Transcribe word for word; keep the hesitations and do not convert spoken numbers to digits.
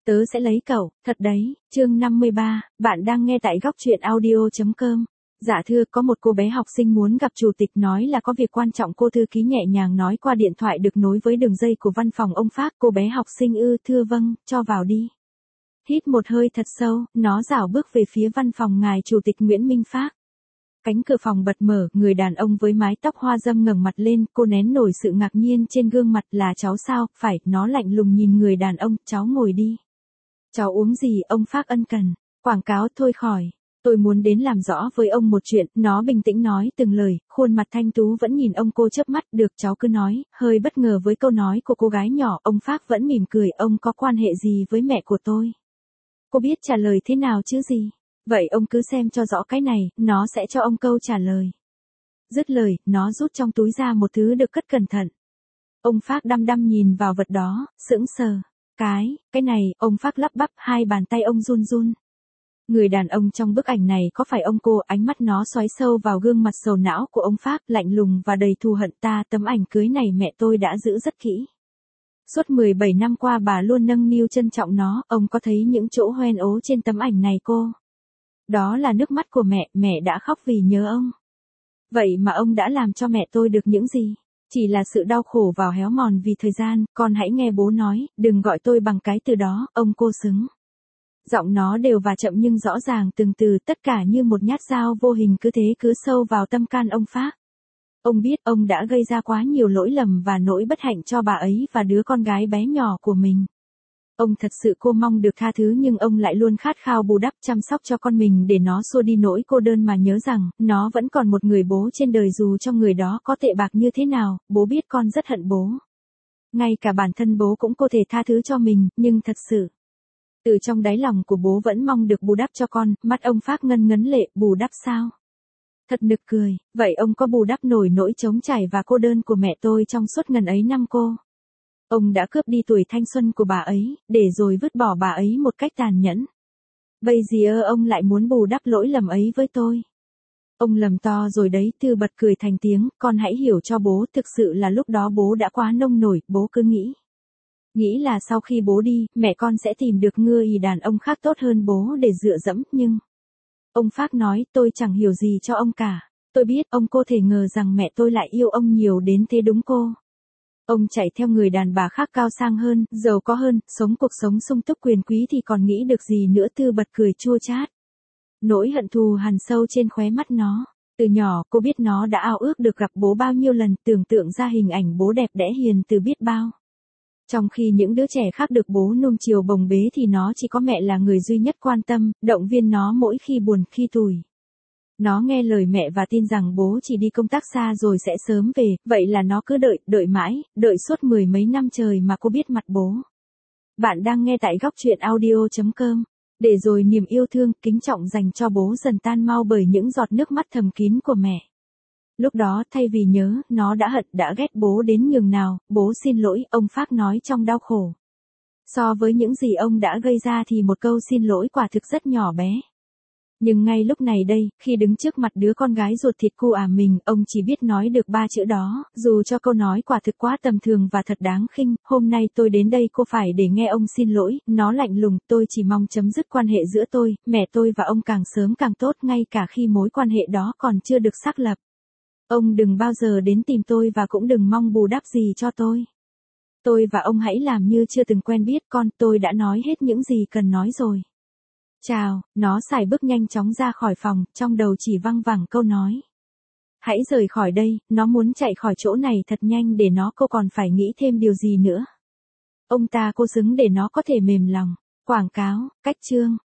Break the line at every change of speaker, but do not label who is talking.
Tớ sẽ lấy cậu, thật đấy, chương năm mươi ba, bạn đang nghe tại góc truyện audio chấm com. Dạ thưa, có một cô bé học sinh muốn gặp chủ tịch nói là có việc quan trọng, cô thư ký nhẹ nhàng nói qua điện thoại được nối với đường dây của văn phòng ông Phác. Cô bé học sinh ư, thưa vâng, cho vào đi. Hít một hơi thật sâu, nó rảo bước về phía văn phòng ngài chủ tịch Nguyễn Minh Phác. Cánh cửa phòng bật mở, người đàn ông với mái tóc hoa râm ngẩng mặt lên, cô nén nổi sự ngạc nhiên trên gương mặt. Là cháu sao? Phải, nó lạnh lùng nhìn người đàn ông, cháu ngồi đi. Cháu uống gì? Ông Phác ân cần. Quảng cáo thôi khỏi. Tôi muốn đến làm rõ với ông một chuyện, nó bình tĩnh nói từng lời, khuôn mặt thanh tú vẫn nhìn ông. Cô chớp mắt, được cháu cứ nói. Hơi bất ngờ với câu nói của cô gái nhỏ, ông Phác vẫn mỉm cười. Ông có quan hệ gì với mẹ của tôi? Cô biết trả lời thế nào chứ gì? Vậy ông cứ xem cho rõ cái này, nó sẽ cho ông câu trả lời. Dứt lời, nó rút trong túi ra một thứ được cất cẩn thận. Ông Phác đăm đăm nhìn vào vật đó, sững sờ. Cái, cái này, ông Phác lắp bắp, hai bàn tay ông run run. Người đàn ông trong bức ảnh này có phải ông cô? Ánh mắt nó xoáy sâu vào gương mặt sầu não của ông Phác, lạnh lùng và đầy thù hận. Ta, tấm ảnh cưới này mẹ tôi đã giữ rất kỹ. Suốt mười bảy năm qua bà luôn nâng niu trân trọng nó. Ông có thấy những chỗ hoen ố trên tấm ảnh này cô? Đó là nước mắt của mẹ, mẹ đã khóc vì nhớ ông. Vậy mà ông đã làm cho mẹ tôi được những gì? Chỉ là sự đau khổ và héo mòn vì thời gian. Con hãy nghe bố nói, đừng gọi tôi bằng cái từ đó, ông cô xứng. Giọng nó đều và chậm nhưng rõ ràng từng từ, tất cả như một nhát dao vô hình cứ thế cứ sâu vào tâm can ông Phác. Ông biết ông đã gây ra quá nhiều lỗi lầm và nỗi bất hạnh cho bà ấy và đứa con gái bé nhỏ của mình. Ông thật sự cô mong được tha thứ, nhưng ông lại luôn khát khao bù đắp chăm sóc cho con mình để nó xua đi nỗi cô đơn, mà nhớ rằng, nó vẫn còn một người bố trên đời. Dù cho người đó có tệ bạc như thế nào, bố biết con rất hận bố. Ngay cả bản thân bố cũng có thể tha thứ cho mình, nhưng thật sự, từ trong đáy lòng của bố vẫn mong được bù đắp cho con. Mắt ông Phác ngân ngấn lệ, bù đắp sao? Thật nực cười, vậy ông có bù đắp nổi nỗi trống trải và cô đơn của mẹ tôi trong suốt ngần ấy năm cô? Ông đã cướp đi tuổi thanh xuân của bà ấy, để rồi vứt bỏ bà ấy một cách tàn nhẫn. Bây giờ ông lại muốn bù đắp lỗi lầm ấy với tôi. Ông lầm to rồi đấy. Tư bật cười thành tiếng, con hãy hiểu cho bố, thực sự là lúc đó bố đã quá nông nổi, bố cứ nghĩ. Nghĩ là sau khi bố đi, mẹ con sẽ tìm được người đàn ông khác tốt hơn bố để dựa dẫm, nhưng... Ông Phác nói, tôi chẳng hiểu gì cho ông cả. Tôi biết, ông cô thể ngờ rằng mẹ tôi lại yêu ông nhiều đến thế đúng cô? Ông chạy theo người đàn bà khác cao sang hơn, giàu có hơn, sống cuộc sống sung túc quyền quý thì còn nghĩ được gì nữa? Tư bật cười chua chát. Nỗi hận thù hằn sâu trên khóe mắt nó. Từ nhỏ, cô biết nó đã ao ước được gặp bố bao nhiêu lần, tưởng tượng ra hình ảnh bố đẹp đẽ hiền từ biết bao. Trong khi những đứa trẻ khác được bố nuông chiều bồng bế thì nó chỉ có mẹ là người duy nhất quan tâm, động viên nó mỗi khi buồn, khi tủi. Nó nghe lời mẹ và tin rằng bố chỉ đi công tác xa rồi sẽ sớm về, vậy là nó cứ đợi, đợi mãi, đợi suốt mười mấy năm trời mà cô biết mặt bố. Bạn đang nghe tại góc truyện audio chấm com. Để rồi niềm yêu thương, kính trọng dành cho bố dần tan mau bởi những giọt nước mắt thầm kín của mẹ. Lúc đó, thay vì nhớ, nó đã hận, đã ghét bố đến nhường nào. Bố xin lỗi, ông Phác nói trong đau khổ. So với những gì ông đã gây ra thì một câu xin lỗi quả thực rất nhỏ bé. Nhưng ngay lúc này đây, khi đứng trước mặt đứa con gái ruột thịt của à mình, ông chỉ biết nói được ba chữ đó, dù cho câu nói quả thực quá tầm thường và thật đáng khinh. Hôm nay tôi đến đây cô phải để nghe ông xin lỗi. Nó lạnh lùng, tôi chỉ mong chấm dứt quan hệ giữa tôi, mẹ tôi và ông càng sớm càng tốt, ngay cả khi mối quan hệ đó còn chưa được xác lập. Ông đừng bao giờ đến tìm tôi và cũng đừng mong bù đắp gì cho tôi. Tôi và ông hãy làm như chưa từng quen biết. Con, tôi đã nói hết những gì cần nói rồi. Chào, nó sải bước nhanh chóng ra khỏi phòng, trong đầu chỉ văng vẳng câu nói. Hãy rời khỏi đây, nó muốn chạy khỏi chỗ này thật nhanh để nó cô còn phải nghĩ thêm điều gì nữa. Ông ta cô xứng để nó có thể mềm lòng. Quảng cáo, cách chương.